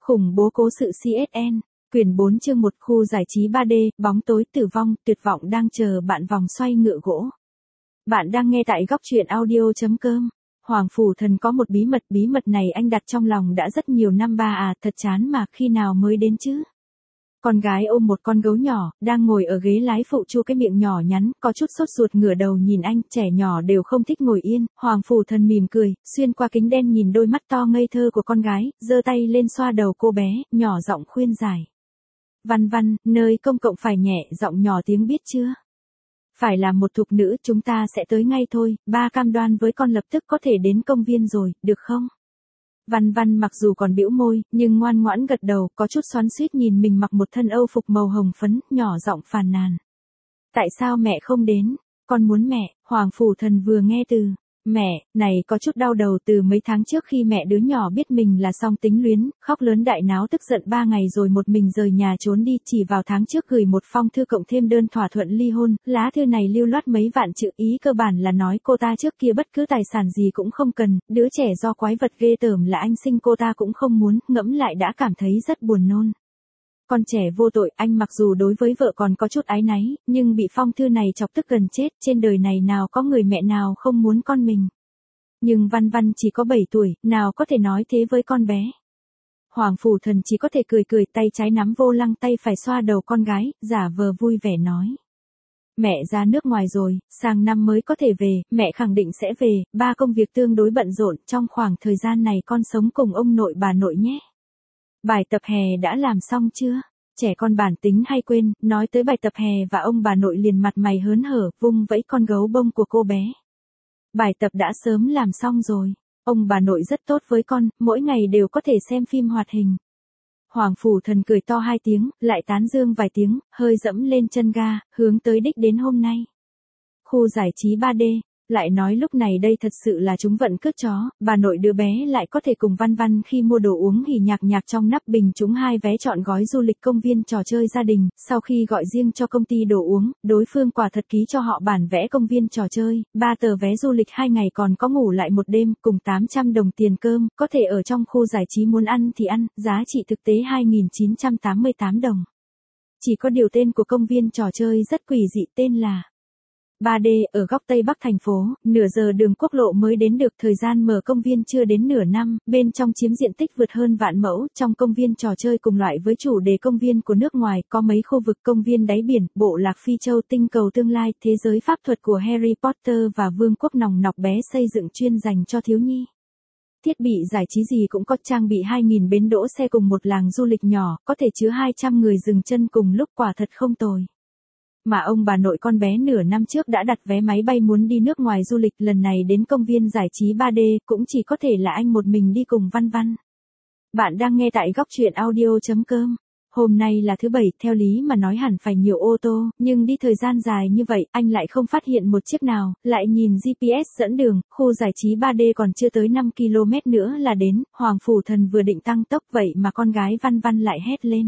Khủng bố cố sự CSN, quyển 4 chương 1 khu giải trí 3D, bóng tối tử vong, tuyệt vọng đang chờ bạn vòng xoay ngựa gỗ. Bạn đang nghe tại góc truyện audio.com. Hoàng Phủ Thần có một bí mật này anh đặt trong lòng đã rất nhiều năm thật chán mà khi nào mới đến chứ. Con gái ôm một con gấu nhỏ, đang ngồi ở ghế lái phụ chu cái miệng nhỏ nhắn, có chút sốt ruột ngửa đầu nhìn anh, trẻ nhỏ đều không thích ngồi yên, Hoàng Phủ Thần mỉm cười, xuyên qua kính đen nhìn đôi mắt to ngây thơ của con gái, giơ tay lên xoa đầu cô bé, nhỏ giọng khuyên giải. Văn Văn, nơi công cộng phải nhẹ giọng nhỏ tiếng biết chưa? Phải là một thục nữ chúng ta sẽ tới ngay thôi, ba cam đoan với con lập tức có thể đến công viên rồi, được không? Văn Văn mặc dù còn bĩu môi, nhưng ngoan ngoãn gật đầu, có chút xoắn xuýt nhìn mình mặc một thân âu phục màu hồng phấn, nhỏ giọng phàn nàn. Tại sao mẹ không đến? Con muốn mẹ. Hoàng Phủ Thần vừa nghe từ mẹ này có chút đau đầu. Từ mấy tháng trước khi mẹ đứa nhỏ biết mình là song tính luyến, khóc lớn đại náo tức giận 3 ngày rồi một mình rời nhà trốn đi, chỉ vào tháng trước gửi một phong thư cộng thêm đơn thỏa thuận ly hôn, lá thư này lưu loát mấy vạn chữ, ý cơ bản là nói cô ta trước kia bất cứ tài sản gì cũng không cần, đứa trẻ do quái vật ghê tởm là anh sinh cô ta cũng không muốn, ngẫm lại đã cảm thấy rất buồn nôn. Con trẻ vô tội, anh mặc dù đối với vợ còn có chút áy náy, nhưng bị phong thư này chọc tức gần chết, trên đời này nào có người mẹ nào không muốn con mình. Nhưng Văn Văn chỉ có 7 tuổi, nào có thể nói thế với con bé. Hoàng Phủ Thần chỉ có thể cười cười, tay trái nắm vô lăng, tay phải xoa đầu con gái, giả vờ vui vẻ nói. Mẹ ra nước ngoài rồi, sang năm mới có thể về, mẹ khẳng định sẽ về, ba công việc tương đối bận rộn, trong khoảng thời gian này con sống cùng ông nội bà nội nhé. Bài tập hè đã làm xong chưa? Trẻ con bản tính hay quên, nói tới bài tập hè và ông bà nội liền mặt mày hớn hở, vung vẫy con gấu bông của cô bé. Bài tập đã sớm làm xong rồi. Ông bà nội rất tốt với con, mỗi ngày đều có thể xem phim hoạt hình. Hoàng Phủ Thần cười to 2 tiếng, lại tán dương vài tiếng, hơi dẫm lên chân ga, hướng tới đích đến hôm nay. Khu giải trí 3D. Lại nói lúc này đây thật sự là chúng vận cướp chó, bà nội đứa bé lại có thể cùng Văn Văn khi mua đồ uống hỉ nhạc nhạc trong nắp bình trúng 2 vé chọn gói du lịch công viên trò chơi gia đình, sau khi gọi riêng cho công ty đồ uống, đối phương quả thật ký cho họ bản vẽ công viên trò chơi, 3 tờ vé du lịch 2 ngày còn có ngủ lại một đêm, cùng 800 đồng tiền cơm, có thể ở trong khu giải trí muốn ăn thì ăn, giá trị thực tế 2.988 đồng. Chỉ có điều tên của công viên trò chơi rất quỷ dị, tên là 3D, ở góc Tây Bắc thành phố, nửa giờ đường quốc lộ mới đến được, thời gian mở công viên chưa đến nửa năm, bên trong chiếm diện tích vượt hơn vạn mẫu, trong công viên trò chơi cùng loại với chủ đề công viên của nước ngoài, có mấy khu vực công viên đáy biển, bộ lạc Phi Châu, tinh cầu tương lai, thế giới pháp thuật của Harry Potter và vương quốc nòng nọc bé xây dựng chuyên dành cho thiếu nhi. Thiết bị giải trí gì cũng có, trang bị 2.000 bến đỗ xe cùng một làng du lịch nhỏ, có thể chứa 200 người dừng chân cùng lúc, quả thật không tồi. Mà ông bà nội con bé nửa năm trước đã đặt vé máy bay muốn đi nước ngoài du lịch, lần này đến công viên giải trí 3D, cũng chỉ có thể là anh một mình đi cùng Văn Văn. Bạn đang nghe tại góc truyện audio.com. Hôm nay là thứ Bảy, theo lý mà nói hẳn phải nhiều ô tô, nhưng đi thời gian dài như vậy, anh lại không phát hiện một chiếc nào, lại nhìn GPS dẫn đường, khu giải trí 3D còn chưa tới 5 km nữa là đến, Hoàng Phủ Thần vừa định tăng tốc vậy mà con gái Văn Văn lại hét lên.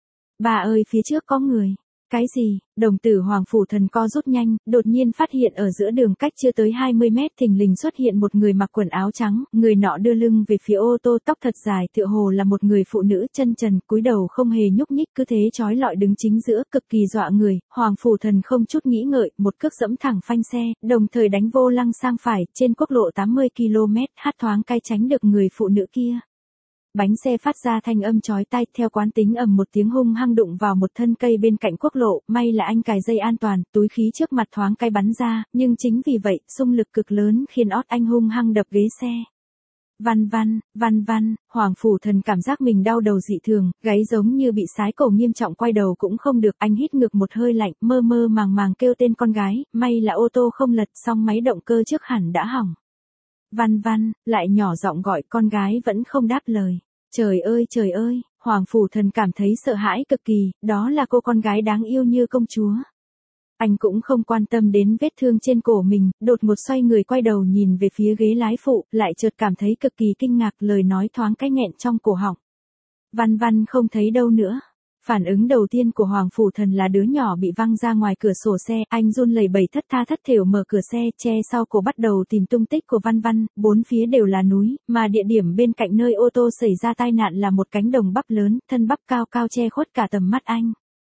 Bà ơi, phía trước có người. Cái gì? Đồng tử Hoàng Phủ Thần co rút nhanh, đột nhiên phát hiện ở giữa đường cách chưa tới 20 mét thình lình xuất hiện một người mặc quần áo trắng, người nọ đưa lưng về phía ô tô, tóc thật dài, tựa hồ là một người phụ nữ, chân trần, cúi đầu không hề nhúc nhích, cứ thế chói lọi đứng chính giữa, cực kỳ dọa người. Hoàng Phủ Thần không chút nghĩ ngợi, một cước giẫm thẳng phanh xe, đồng thời đánh vô lăng sang phải, trên quốc lộ 80 km, hát thoáng cay tránh được người phụ nữ kia. Bánh xe phát ra thanh âm chói tai, theo quán tính ầm một tiếng hung hăng đụng vào một thân cây bên cạnh quốc lộ, may là anh cài dây an toàn, túi khí trước mặt thoáng cay bắn ra, nhưng chính vì vậy, xung lực cực lớn khiến ót anh hung hăng đập ghế xe. Văn Văn, Hoàng Phủ Thần cảm giác mình đau đầu dị thường, gáy giống như bị sái cổ nghiêm trọng, quay đầu cũng không được, anh hít ngược một hơi lạnh, mơ màng kêu tên con gái, may là ô tô không lật, song máy động cơ trước hẳn đã hỏng. Văn Văn, lại nhỏ giọng gọi, con gái vẫn không đáp lời. Trời ơi, Hoàng Phủ Thần cảm thấy sợ hãi cực kỳ, đó là cô con gái đáng yêu như công chúa. Anh cũng không quan tâm đến vết thương trên cổ mình, đột ngột xoay người quay đầu nhìn về phía ghế lái phụ, lại chợt cảm thấy cực kỳ kinh ngạc, lời nói thoáng cái nghẹn trong cổ họng. Văn Văn không thấy đâu nữa. Phản ứng đầu tiên của Hoàng Phủ Thần là đứa nhỏ bị văng ra ngoài cửa sổ xe, anh run lẩy bẩy thất tha thất thểu mở cửa xe, che sau cổ bắt đầu tìm tung tích của Văn Văn, bốn phía đều là núi, mà địa điểm bên cạnh nơi ô tô xảy ra tai nạn là một cánh đồng bắp lớn, thân bắp cao cao che khuất cả tầm mắt anh.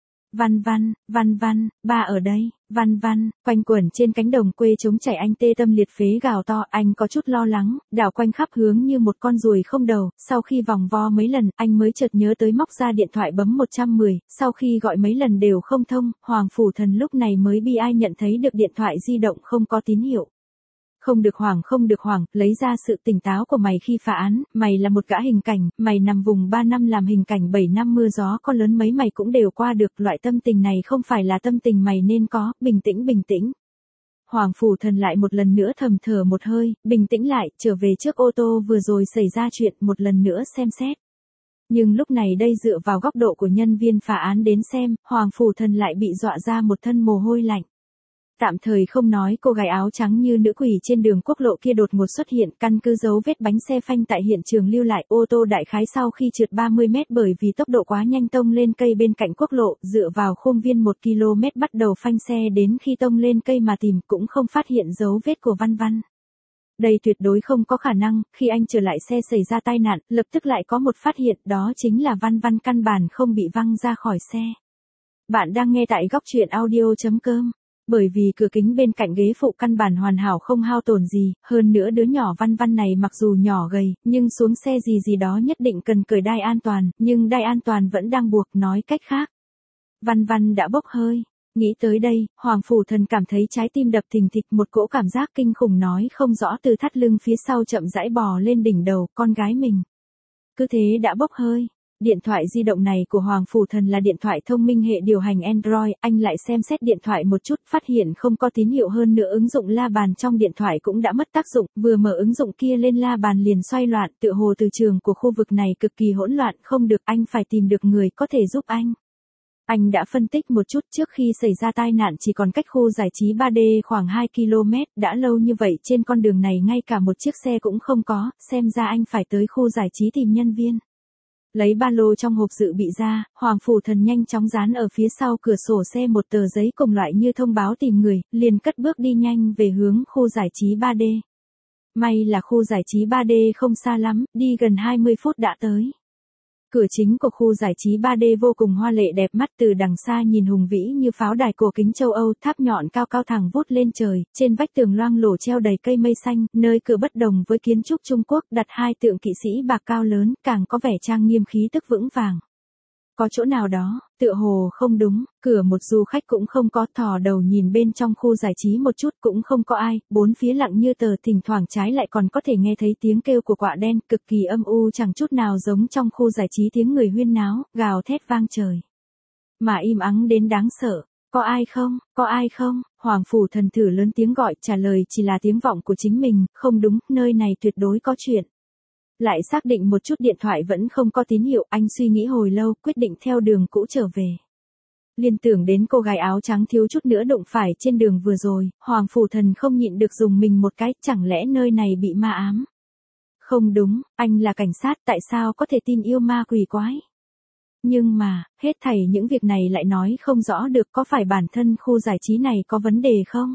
Văn Văn, ba ở đây, Văn Văn, quanh quẩn trên cánh đồng quê trống chảy anh tê tâm liệt phế gào to, anh có chút lo lắng, đảo quanh khắp hướng như một con ruồi không đầu, sau khi vòng vo mấy lần, anh mới chợt nhớ tới móc ra điện thoại bấm 110, sau khi gọi mấy lần đều không thông, Hoàng Phủ Thần lúc này mới bi ai nhận thấy được điện thoại di động không có tín hiệu. Không được hoảng, lấy ra sự tỉnh táo của mày khi phá án, mày là một gã hình cảnh, mày nằm vùng 3 năm làm hình cảnh 7 năm mưa gió có lớn mấy mày cũng đều qua được, loại tâm tình này không phải là tâm tình mày nên có, bình tĩnh. Hoàng Phủ Thần lại một lần nữa thầm thở một hơi, bình tĩnh lại, trở về trước ô tô vừa rồi xảy ra chuyện, một lần nữa xem xét. Nhưng lúc này đây dựa vào góc độ của nhân viên phá án đến xem, Hoàng Phủ Thần lại bị dọa ra một thân mồ hôi lạnh. Tạm thời không nói cô gái áo trắng như nữ quỷ trên đường quốc lộ kia đột ngột xuất hiện, căn cứ dấu vết bánh xe phanh tại hiện trường lưu lại, ô tô đại khái sau khi trượt 30 mét bởi vì tốc độ quá nhanh tông lên cây bên cạnh quốc lộ, dựa vào khuôn viên 1 km bắt đầu phanh xe đến khi tông lên cây mà tìm cũng không phát hiện dấu vết của Văn Văn. Đây tuyệt đối không có khả năng, khi anh trở lại xe xảy ra tai nạn, lập tức lại có một phát hiện, đó chính là Văn Văn căn bản không bị văng ra khỏi xe. Bạn đang nghe tại góc truyện audio.com. Bởi vì cửa kính bên cạnh ghế phụ căn bản hoàn hảo không hao tổn gì, hơn nữa đứa nhỏ Văn Văn này mặc dù nhỏ gầy, nhưng xuống xe gì đó nhất định cần cởi đai an toàn, nhưng đai an toàn vẫn đang buộc, nói cách khác. Văn Văn đã bốc hơi. Nghĩ tới đây, Hoàng Phủ Thần cảm thấy trái tim đập thình thịch, một cỗ cảm giác kinh khủng nói không rõ từ thắt lưng phía sau chậm rãi bò lên đỉnh đầu, con gái mình. Cứ thế đã bốc hơi. Điện thoại di động này của Hoàng Phủ Thần là điện thoại thông minh hệ điều hành Android, anh lại xem xét điện thoại một chút, phát hiện không có tín hiệu, hơn nữa ứng dụng la bàn trong điện thoại cũng đã mất tác dụng, vừa mở ứng dụng kia lên la bàn liền xoay loạn, tựa hồ từ trường của khu vực này cực kỳ hỗn loạn, không được, anh phải tìm được người có thể giúp anh. Anh đã phân tích một chút, trước khi xảy ra tai nạn chỉ còn cách khu giải trí 3D khoảng 2 km, đã lâu như vậy trên con đường này ngay cả một chiếc xe cũng không có, xem ra anh phải tới khu giải trí tìm nhân viên. Lấy ba lô trong hộp dự bị ra, Hoàng Phủ Thần nhanh chóng dán ở phía sau cửa sổ xe một tờ giấy cùng loại như thông báo tìm người, liền cất bước đi nhanh về hướng khu giải trí 3D. May là khu giải trí 3D không xa lắm, đi gần 20 phút đã tới. Cửa chính của khu giải trí 3D vô cùng hoa lệ đẹp mắt, từ đằng xa nhìn hùng vĩ như pháo đài cổ kính châu Âu, tháp nhọn cao cao thẳng vút lên trời, trên vách tường loang lổ treo đầy cây mây xanh, nơi cửa bất đồng với kiến trúc Trung Quốc đặt hai tượng kỵ sĩ bạc cao lớn, càng có vẻ trang nghiêm khí tức vững vàng. Có chỗ nào đó, tựa hồ không đúng, cửa một du khách cũng không có, thò đầu nhìn bên trong khu giải trí một chút cũng không có ai, bốn phía lặng như tờ, thỉnh thoảng trái lại còn có thể nghe thấy tiếng kêu của quạ đen, cực kỳ âm u, chẳng chút nào giống trong khu giải trí tiếng người huyên náo, gào thét vang trời. Mà im ắng đến đáng sợ. Có ai không, Hoàng Phủ Thần thử lớn tiếng gọi, trả lời chỉ là tiếng vọng của chính mình, không đúng, nơi này tuyệt đối có chuyện. Lại xác định một chút điện thoại vẫn không có tín hiệu, anh suy nghĩ hồi lâu, quyết định theo đường cũ trở về. Liên tưởng đến cô gái áo trắng thiếu chút nữa đụng phải trên đường vừa rồi, Hoàng Phủ Thần không nhịn được dùng mình một cái, chẳng lẽ nơi này bị ma ám? Không đúng, anh là cảnh sát, tại sao có thể tin yêu ma quỷ quái? Nhưng mà, hết thảy những việc này lại nói không rõ được, có phải bản thân khu giải trí này có vấn đề không?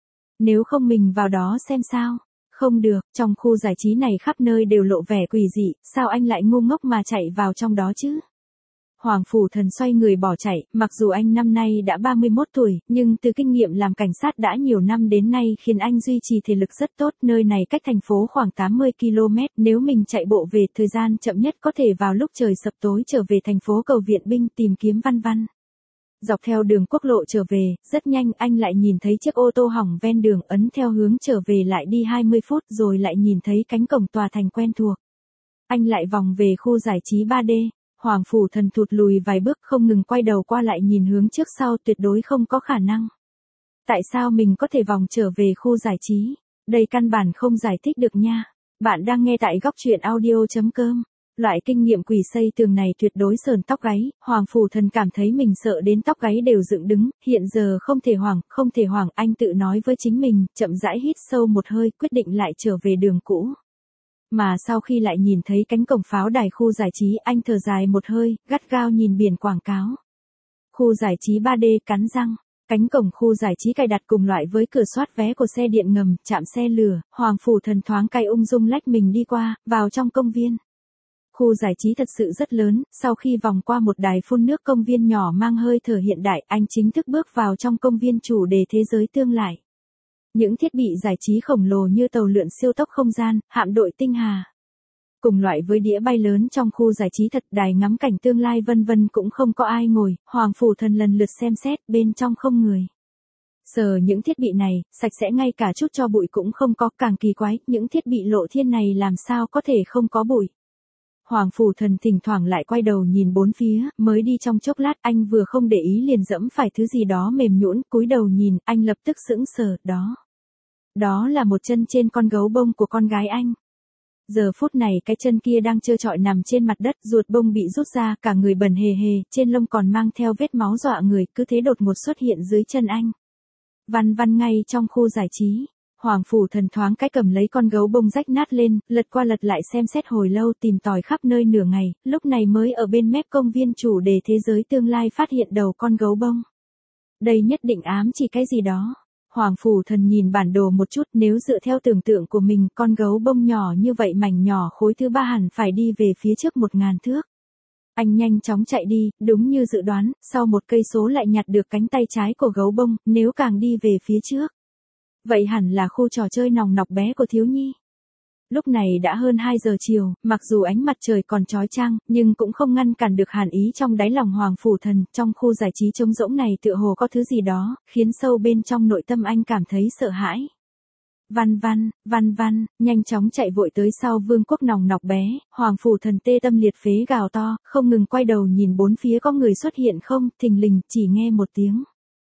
Nếu không mình vào đó xem sao? Không được, trong khu giải trí này khắp nơi đều lộ vẻ quỷ dị, sao anh lại ngu ngốc mà chạy vào trong đó chứ? Hoàng Phủ Thần xoay người bỏ chạy, mặc dù anh năm nay đã 31 tuổi, nhưng từ kinh nghiệm làm cảnh sát đã nhiều năm đến nay khiến anh duy trì thể lực rất tốt, nơi này cách thành phố khoảng 80 km, nếu mình chạy bộ về thời gian chậm nhất có thể vào lúc trời sập tối trở về thành phố Cầu Viện Binh tìm kiếm Văn Văn. Dọc theo đường quốc lộ trở về, rất nhanh anh lại nhìn thấy chiếc ô tô hỏng ven đường, ấn theo hướng trở về lại đi 20 phút rồi lại nhìn thấy cánh cổng tòa thành quen thuộc. Anh lại vòng về khu giải trí 3D, Hoàng Phủ Thần thụt lùi vài bước không ngừng quay đầu qua lại nhìn hướng trước sau, tuyệt đối không có khả năng. Tại sao mình có thể vòng trở về khu giải trí? Đây căn bản không giải thích được nha. Bạn đang nghe tại góc truyện audio.com. Loại kinh nghiệm quỷ xây tường này tuyệt đối sờn tóc gáy, Hoàng Phủ Thần cảm thấy mình sợ đến tóc gáy đều dựng đứng, hiện giờ không thể hoảng, anh tự nói với chính mình, chậm rãi hít sâu một hơi, quyết định lại trở về đường cũ. mà sau khi lại nhìn thấy cánh cổng pháo đài khu giải trí, anh thở dài một hơi, gắt gao nhìn biển quảng cáo. Khu giải trí 3D, cắn răng. Cánh cổng khu giải trí cài đặt cùng loại với cửa soát vé của xe điện ngầm, trạm xe lửa, Hoàng Phủ Thần thoáng cay ung dung lách mình đi qua, vào trong công viên. Khu giải trí thật sự rất lớn, sau khi vòng qua một đài phun nước công viên nhỏ mang hơi thở hiện đại, anh chính thức bước vào trong công viên chủ đề thế giới tương lai. Những thiết bị giải trí khổng lồ như tàu lượn siêu tốc không gian, hạm đội tinh hà. Cùng loại với đĩa bay lớn trong khu giải trí thật, đài ngắm cảnh tương lai vân vân cũng không có ai ngồi, Hoàng Phủ Thần lần lượt xem xét, bên trong không người. Giờ những thiết bị này, sạch sẽ ngay cả chút cho bụi cũng không có, càng kỳ quái, những thiết bị lộ thiên này làm sao có thể không có bụi. Hoàng Phủ Thần thỉnh thoảng lại quay đầu nhìn bốn phía, mới đi trong chốc lát anh vừa không để ý liền dẫm phải thứ gì đó mềm nhũn, cúi đầu nhìn, anh lập tức sững sờ, đó là một chân trên con gấu bông của con gái anh. Giờ phút này cái chân kia đang trơ trọi nằm trên mặt đất, ruột bông bị rút ra, cả người bẩn hề hề, trên lông còn mang theo vết máu dọa người, cứ thế đột ngột xuất hiện dưới chân anh. Văn văn ngay trong khu giải trí. Hoàng Phủ Thần thoáng cái cầm lấy con gấu bông rách nát lên, lật qua lật lại xem xét hồi lâu, tìm tòi khắp nơi nửa ngày, lúc này mới ở bên mép công viên chủ đề thế giới tương lai phát hiện đầu con gấu bông. Đây nhất định ám chỉ cái gì đó. Hoàng Phủ Thần nhìn bản đồ một chút, nếu dựa theo tưởng tượng của mình, con gấu bông nhỏ như vậy mảnh nhỏ khối thứ 3 hẳn phải đi về phía trước 1000 thước. Anh nhanh chóng chạy đi, đúng như dự đoán, sau 1 cây số lại nhặt được cánh tay trái của gấu bông, nếu càng đi về phía trước. Vậy hẳn là khu trò chơi nòng nọc bé của thiếu nhi. Lúc này đã hơn 2 giờ chiều, mặc dù ánh mặt trời còn chói chang, nhưng cũng không ngăn cản được hàn ý trong đáy lòng Hoàng Phủ Thần. Trong khu giải trí trống rỗng này tựa hồ có thứ gì đó, khiến sâu bên trong nội tâm anh cảm thấy sợ hãi. Văn văn, nhanh chóng chạy vội tới sau vương quốc nòng nọc bé, Hoàng Phủ Thần tê tâm liệt phế gào to, không ngừng quay đầu nhìn bốn phía có người xuất hiện không, thình lình, chỉ nghe một tiếng.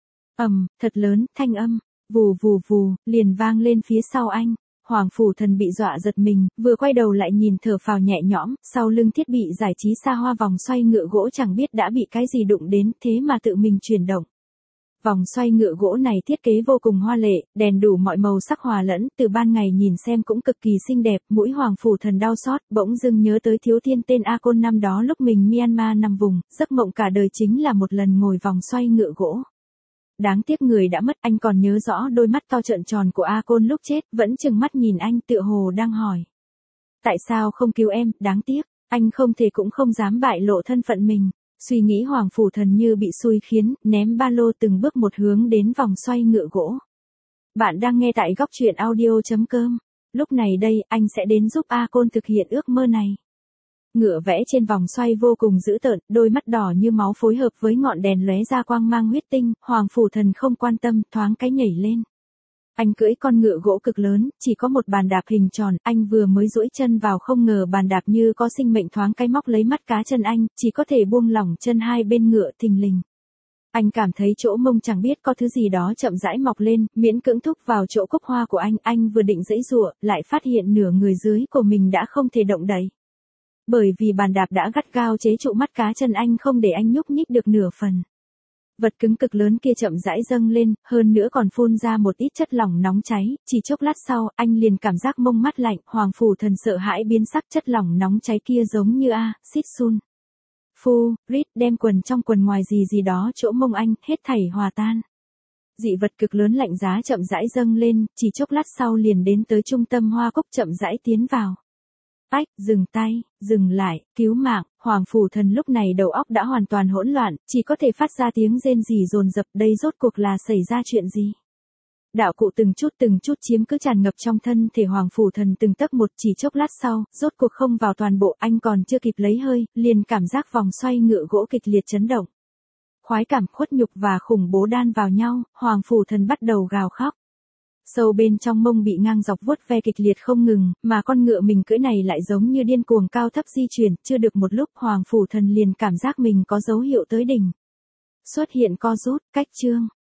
Thật lớn, thanh âm, vù vù vù, liền vang lên phía sau anh. Hoàng Phủ Thần bị dọa giật mình, vừa quay đầu lại nhìn thở phào nhẹ nhõm, sau lưng thiết bị giải trí xa hoa vòng xoay ngựa gỗ chẳng biết đã bị cái gì đụng đến, thế mà tự mình chuyển động. Vòng xoay ngựa gỗ này thiết kế vô cùng hoa lệ, đèn đủ mọi màu sắc hòa lẫn, từ ban ngày nhìn xem cũng cực kỳ xinh đẹp, mũi Hoàng Phủ Thần đau xót, bỗng dưng nhớ tới thiếu thiên tên A Côn năm đó lúc mình Myanmar nằm vùng, giấc mộng cả đời chính là một lần ngồi vòng xoay ngựa gỗ. Đáng tiếc người đã mất, anh còn nhớ rõ đôi mắt to trợn tròn của A Côn lúc chết, vẫn trừng mắt nhìn anh tựa hồ đang hỏi. Tại sao không cứu em, đáng tiếc, anh không thể cũng không dám bại lộ thân phận mình. Suy nghĩ Hoàng Phủ Thần như bị xui khiến, ném ba lô từng bước một hướng đến vòng xoay ngựa gỗ. Bạn đang nghe tại góc truyện audio.com. Lúc này đây, anh sẽ đến giúp A Côn thực hiện ước mơ này. Ngựa vẽ trên vòng xoay vô cùng dữ tợn, đôi mắt đỏ như máu phối hợp với ngọn đèn lóe ra quang mang huyết tinh, Hoàng Phủ Thần không quan tâm, thoáng cái nhảy lên. Anh cưỡi con ngựa gỗ cực lớn, chỉ có một bàn đạp hình tròn, anh vừa mới duỗi chân vào không ngờ bàn đạp như có sinh mệnh thoáng cái móc lấy mắt cá chân anh, chỉ có thể buông lỏng chân hai bên ngựa thình lình. Anh cảm thấy chỗ mông chẳng biết có thứ gì đó chậm rãi mọc lên, miễn cưỡng thúc vào chỗ cúc hoa của anh vừa định giãy giụa, lại phát hiện nửa người dưới của mình đã không thể động đậy. Bởi vì bàn đạp đã gắt gao chế trụ mắt cá chân anh không để anh nhúc nhích được nửa phần. Vật cứng cực lớn kia chậm rãi dâng lên, hơn nữa còn phun ra một ít chất lỏng nóng cháy, chỉ chốc lát sau, anh liền cảm giác mông mắt lạnh, Hoàng Phủ Thần sợ hãi biến sắc, chất lỏng nóng cháy kia giống như axit sun. Phu, rít đem quần trong quần ngoài gì đó chỗ mông anh, hết thảy hòa tan. Dị vật cực lớn lạnh giá chậm rãi dâng lên, chỉ chốc lát sau liền đến tới trung tâm hoa cúc chậm rãi tiến vào. Ách, dừng tay, dừng lại, cứu mạng, Hoàng Phủ Thần lúc này đầu óc đã hoàn toàn hỗn loạn, chỉ có thể phát ra tiếng rên rỉ dồn dập, đây rốt cuộc là xảy ra chuyện gì? Đạo cụ từng chút chiếm cứ tràn ngập trong thân thể Hoàng Phủ Thần từng tấc một, chỉ chốc lát sau, rốt cuộc không vào toàn bộ, anh còn chưa kịp lấy hơi, liền cảm giác vòng xoay ngựa gỗ kịch liệt chấn động. Khoái cảm, khuất nhục và khủng bố đan vào nhau, Hoàng Phủ Thần bắt đầu gào khóc. Sâu bên trong mông bị ngang dọc vuốt ve kịch liệt không ngừng, mà con ngựa mình cưỡi này lại giống như điên cuồng cao thấp di chuyển, chưa được một lúc Hoàng Phủ Thần liền cảm giác mình có dấu hiệu tới đỉnh. Xuất hiện co rút, cách chương.